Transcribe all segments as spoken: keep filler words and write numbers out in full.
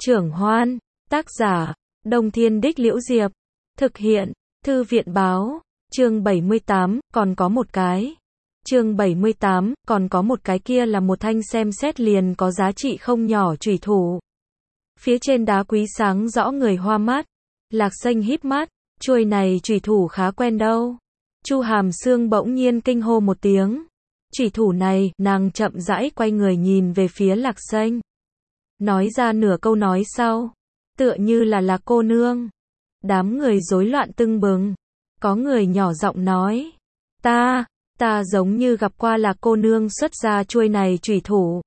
Trưởng Hoan, tác giả, Đông Thiên Đích Liễu Diệp, thực hiện, Thư viện Báo, chương bảy mươi tám, còn có một cái. Chương bảy mươi tám, còn có một cái kia là một thanh xem xét liền có giá trị không nhỏ chủy thủ. Phía trên đá quý sáng rõ người hoa mắt. Lạc Xanh híp mắt, chuôi này chủy thủ khá quen đâu. Chu Hàm Sương bỗng nhiên kinh hô một tiếng. Chủy thủ này, nàng chậm rãi quay người nhìn về phía Lạc Xanh. Nói ra nửa câu nói sau, tựa như là Lạc cô nương. Đám người rối loạn tưng bừng. Có người nhỏ giọng nói, ta, ta giống như gặp qua Lạc cô nương xuất ra chuôi này chủy thủ.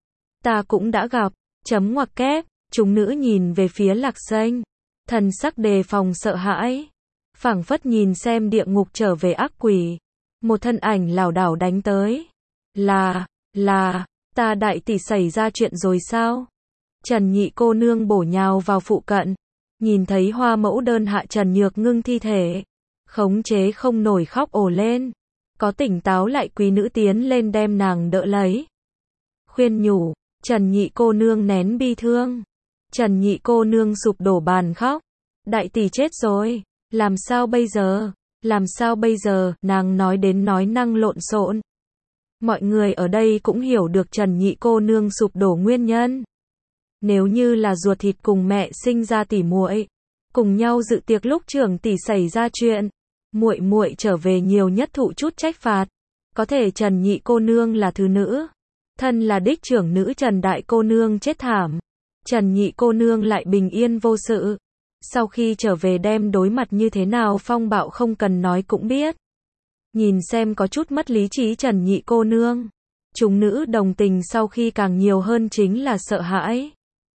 Ta cũng đã gặp, chấm ngoặc kép, chúng nữ nhìn về phía Lạc Xanh. Thần sắc đề phòng sợ hãi. Phảng phất nhìn xem địa ngục trở về ác quỷ. Một thân ảnh lảo đảo đánh tới. Là, là, ta đại tỷ xảy ra chuyện rồi sao? Trần Nhị cô nương bổ nhào vào phụ cận. Nhìn thấy Hoa mẫu đơn hạ Trần Nhược Ngưng thi thể. Khống chế không nổi khóc ồ lên. Có tỉnh táo lại quý nữ tiến lên đem nàng đỡ lấy. Khuyên nhủ, Trần Nhị cô nương nén bi thương. Trần Nhị cô nương sụp đổ bàn khóc. Đại tỷ chết rồi, làm sao bây giờ? Làm sao bây giờ? Nàng nói đến nói năng lộn xộn. Mọi người ở đây cũng hiểu được Trần Nhị cô nương sụp đổ nguyên nhân. Nếu như là ruột thịt cùng mẹ sinh ra tỷ muội, cùng nhau dự tiệc lúc trưởng tỷ xảy ra chuyện, muội muội trở về nhiều nhất thụ chút trách phạt. Có thể Trần Nhị cô nương là thứ nữ, thân là đích trưởng nữ Trần Đại cô nương chết thảm. Trần Nhị cô nương lại bình yên vô sự. Sau khi trở về đem đối mặt như thế nào phong bạo không cần nói cũng biết. Nhìn xem có chút mất lý trí Trần Nhị cô nương. Chúng nữ đồng tình sau khi càng nhiều hơn chính là sợ hãi.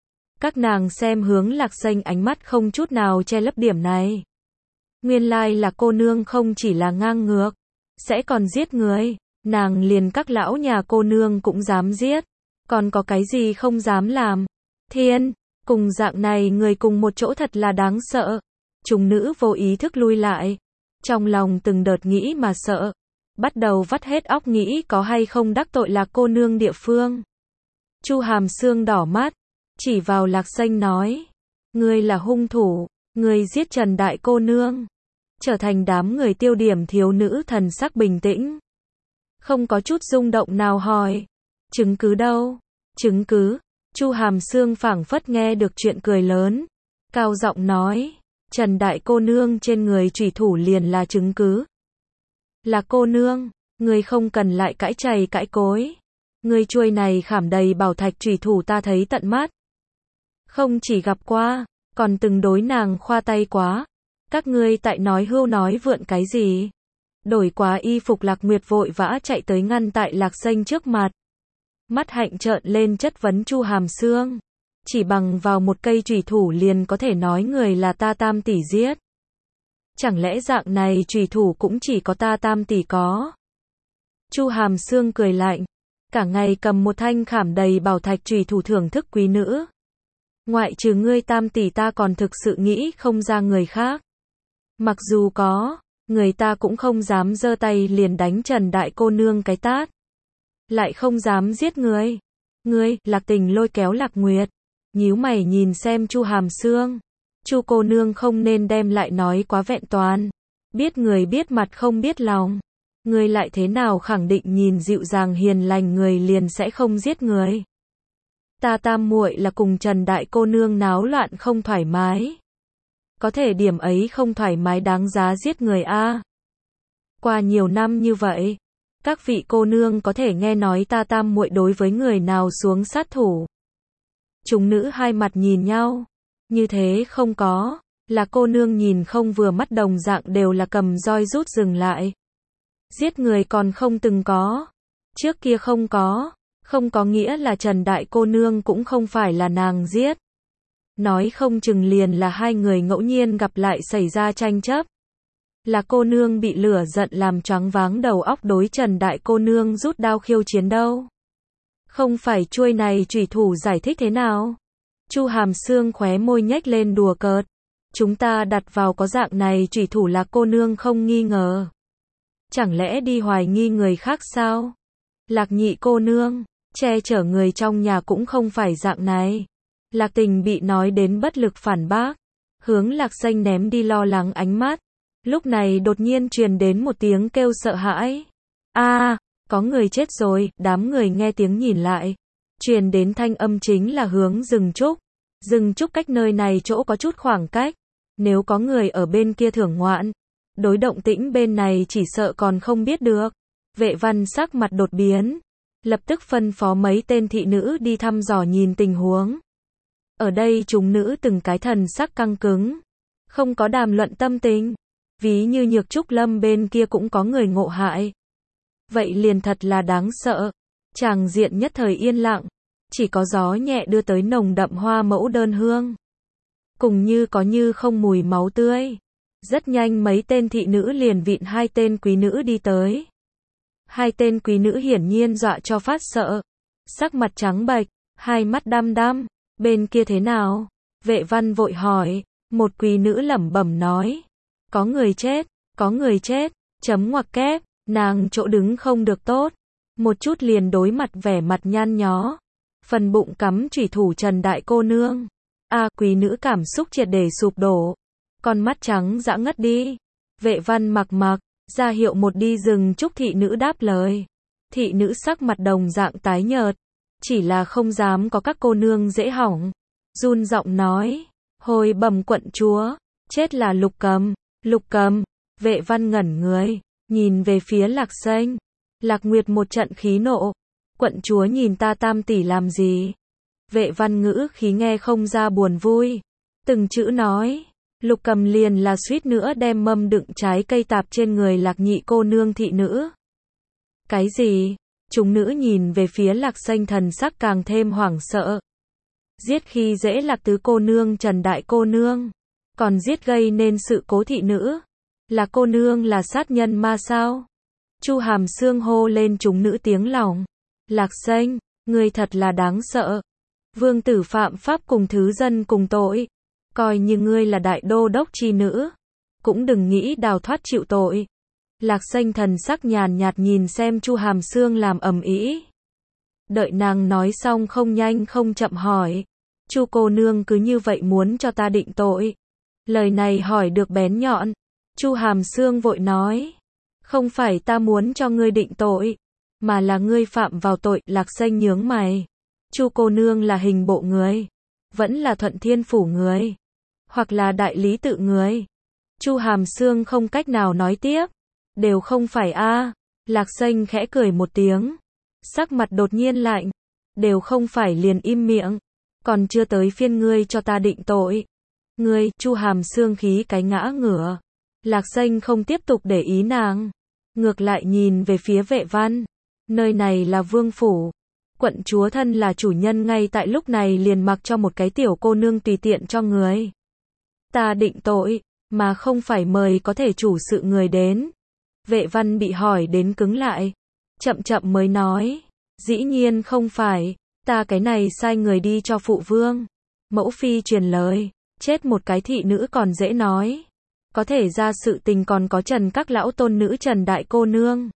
Các nàng xem hướng Lạc Xanh ánh mắt không chút nào che lấp điểm này. Nguyên lai là cô nương không chỉ là ngang ngược, sẽ còn giết người. Nàng liền các lão nhà cô nương cũng dám giết. Còn có cái gì không dám làm? Thiên, cùng dạng này người cùng một chỗ thật là đáng sợ. Chúng nữ vô ý thức lui lại. Trong lòng từng đợt nghĩ mà sợ. Bắt đầu vắt hết óc nghĩ có hay không đắc tội Lạc cô nương địa phương. Chu Hàm Sương đỏ mắt, chỉ vào Lạc Xanh nói. Ngươi là hung thủ, ngươi giết Trần Đại cô nương. Trở thành đám người tiêu điểm thiếu nữ thần sắc bình tĩnh. Không có chút rung động nào hỏi. Chứng cứ đâu? Chứng cứ? Chu Hàm Sương phảng phất nghe được chuyện cười lớn. Cao giọng nói. Trần Đại cô nương trên người chủy thủ liền là chứng cứ. Là cô nương, ngươi không cần lại cãi chày cãi cối. Ngươi chuôi này khảm đầy bảo thạch chủy thủ ta thấy tận mắt. Không chỉ gặp qua, còn từng đối nàng khoa tay quá. Các ngươi tại nói hưu nói vượn cái gì? Đổi quá y phục Lạc Nguyệt vội vã chạy tới ngăn tại Lạc Xanh trước mặt. Mắt hạnh trợn lên chất vấn Chu Hàm Sương. Chỉ bằng vào một cây chủy thủ liền có thể nói người là ta tam tỷ giết. Chẳng lẽ dạng này chủy thủ cũng chỉ có ta tam tỷ có? Chu Hàm Sương cười lạnh. Cả ngày cầm một thanh khảm đầy bảo thạch chủy thủ thưởng thức quý nữ. Ngoại trừ ngươi tam tỷ ta còn thực sự nghĩ không ra người khác. Mặc dù có, người ta cũng không dám giơ tay liền đánh Trần Đại cô nương cái tát. Lại không dám giết người. Ngươi, Lạc Tình lôi kéo Lạc Nguyệt. Nhíu mày nhìn xem Chu Hàm Sương. Chu cô nương không nên đem lại nói quá vẹn toàn. Biết người biết mặt không biết lòng. Ngươi lại thế nào khẳng định nhìn dịu dàng hiền lành người liền sẽ không giết người. Ta tam muội là cùng Trần Đại cô nương náo loạn không thoải mái. Có thể điểm ấy không thoải mái đáng giá giết người a. Qua nhiều năm như vậy, các vị cô nương có thể nghe nói ta tam muội đối với người nào xuống sát thủ. Chúng nữ hai mặt nhìn nhau. Như thế không có. Là cô nương nhìn không vừa mắt đồng dạng đều là cầm roi rút dừng lại. Giết người còn không từng có. Trước kia không có. Không có nghĩa là Trần Đại cô nương cũng không phải là nàng giết. Nói không chừng liền là hai người ngẫu nhiên gặp lại xảy ra tranh chấp. Là cô nương bị lửa giận làm choáng váng đầu óc đối Trần Đại cô nương rút đao khiêu chiến đâu. Không phải chuôi này chủy thủ giải thích thế nào? Chu Hàm Sương khóe môi nhếch lên đùa cợt. Chúng ta đặt vào có dạng này chủy thủ là cô nương không nghi ngờ. Chẳng lẽ đi hoài nghi người khác sao? Lạc Nhị cô nương, che chở người trong nhà cũng không phải dạng này. Lạc Tình bị nói đến bất lực phản bác, hướng Lạc Xanh ném đi lo lắng ánh mắt. Lúc này đột nhiên truyền đến một tiếng kêu sợ hãi. A, có người chết rồi, đám người nghe tiếng nhìn lại. Truyền đến thanh âm chính là hướng rừng trúc. Rừng trúc cách nơi này chỗ có chút khoảng cách. Nếu có người ở bên kia thưởng ngoạn, đối động tĩnh bên này chỉ sợ còn không biết được. Vệ Văn sắc mặt đột biến, lập tức phân phó mấy tên thị nữ đi thăm dò nhìn tình huống. Ở đây chúng nữ từng cái thần sắc căng cứng, không có đàm luận tâm tình. Ví như Nhược Trúc Lâm bên kia cũng có người ngộ hại. Vậy liền thật là đáng sợ. Tràng diện nhất thời yên lặng, chỉ có gió nhẹ đưa tới nồng đậm hoa mẫu đơn hương. Cùng như có như không mùi máu tươi. Rất nhanh mấy tên thị nữ liền vịn hai tên quý nữ đi tới. Hai tên quý nữ hiển nhiên dọa cho phát sợ. Sắc mặt trắng bệch, hai mắt đăm đăm. Bên kia thế nào? Vệ Văn vội hỏi. Một quý nữ lẩm bẩm nói. Có người chết, có người chết, chấm ngoặc kép, nàng chỗ đứng không được tốt. Một chút liền đối mặt vẻ mặt nhăn nhó. Phần bụng cắm chủy thủ Trần đại cô nương. A, à, quý nữ cảm xúc triệt để sụp đổ. Con mắt trắng dã ngất đi. Vệ Văn mặc mặc, ra hiệu một đi rừng trúc thị nữ đáp lời. Thị nữ sắc mặt đồng dạng tái nhợt. Chỉ là không dám có các cô nương dễ hỏng. Run giọng nói. Hồi bẩm quận chúa, chết là Lục Cầm. Lục Cầm. Vệ Văn ngẩn người, nhìn về phía Lạc Xanh. Lạc Nguyệt một trận khí nộ. Quận chúa nhìn ta tam tỷ làm gì? Vệ Văn ngữ khí nghe không ra buồn vui. Từng chữ nói. Lục Cầm liền là suýt nữa đem mâm đựng trái cây tạp trên người Lạc nhị cô nương thị nữ. Cái gì? Chúng nữ nhìn về phía Lạc Xanh thần sắc càng thêm hoảng sợ. Giết khi dễ Lạc tứ cô nương Trần đại cô nương. Còn giết gây nên sự cố thị nữ. Là cô nương là sát nhân ma sao? Chu Hàm Xương hô lên chúng nữ tiếng lòng. Lạc Xanh, ngươi thật là đáng sợ. Vương tử phạm pháp cùng thứ dân cùng tội. Coi như ngươi là đại đô đốc chi nữ, cũng đừng nghĩ đào thoát chịu tội. Lạc Xanh thần sắc nhàn nhạt nhìn xem Chu Hàm Xương làm ầm ĩ. Đợi nàng nói xong không nhanh không chậm hỏi. Chu cô nương cứ như vậy muốn cho ta định tội? Lời này hỏi được bén nhọn. Chu Hàm Xương vội nói. Không phải ta muốn cho ngươi định tội, mà là ngươi phạm vào tội. Lạc Xanh nhướng mày. Chu cô nương là hình bộ người, vẫn là Thuận Thiên phủ người, hoặc là đại lý tự người? Chu Hàm Xương không cách nào nói tiếp. Đều không phải a. À. Lạc Xanh khẽ cười một tiếng, sắc mặt đột nhiên lạnh. Đều không phải liền im miệng. Còn chưa tới phiên ngươi cho ta định tội. Ngươi, Chu Hàm Xương khí cái ngã ngửa. Lạc Xanh không tiếp tục để ý nàng, ngược lại nhìn về phía Vệ Văn. Nơi này là vương phủ. Quận chúa thân là chủ nhân ngay tại lúc này liền mặc cho một cái tiểu cô nương tùy tiện cho người ta định tội, mà không phải mời có thể chủ sự người đến. Vệ Văn bị hỏi đến cứng lại, chậm chậm mới nói. Dĩ nhiên không phải, ta cái này sai người đi cho phụ vương. Mẫu phi truyền lời, chết một cái thị nữ còn dễ nói. Có thể ra sự tình còn có Trần các lão tôn nữ Trần đại cô nương.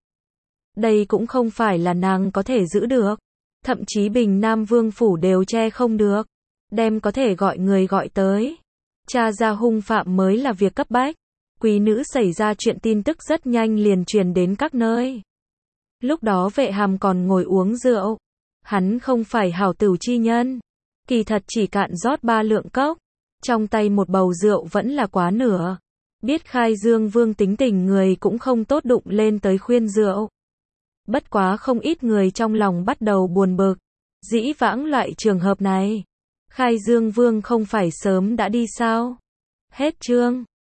Đây cũng không phải là nàng có thể giữ được. Thậm chí Bình Nam Vương phủ đều che không được. Đem có thể gọi người gọi tới. Cha ra hung phạm mới là việc cấp bách. Quý nữ xảy ra chuyện tin tức rất nhanh liền truyền đến các nơi. Lúc đó Vệ Hàm còn ngồi uống rượu. Hắn không phải hảo tửu chi nhân. Kỳ thật chỉ cạn rót ba lượng cốc. Trong tay một bầu rượu vẫn là quá nửa. Biết Khai Dương Vương tính tình người cũng không tốt đụng lên tới khuyên rượu. Bất quá không ít người trong lòng bắt đầu buồn bực. Dĩ vãng loại trường hợp này, Khai Dương Vương không phải sớm đã đi sao? Hết chương.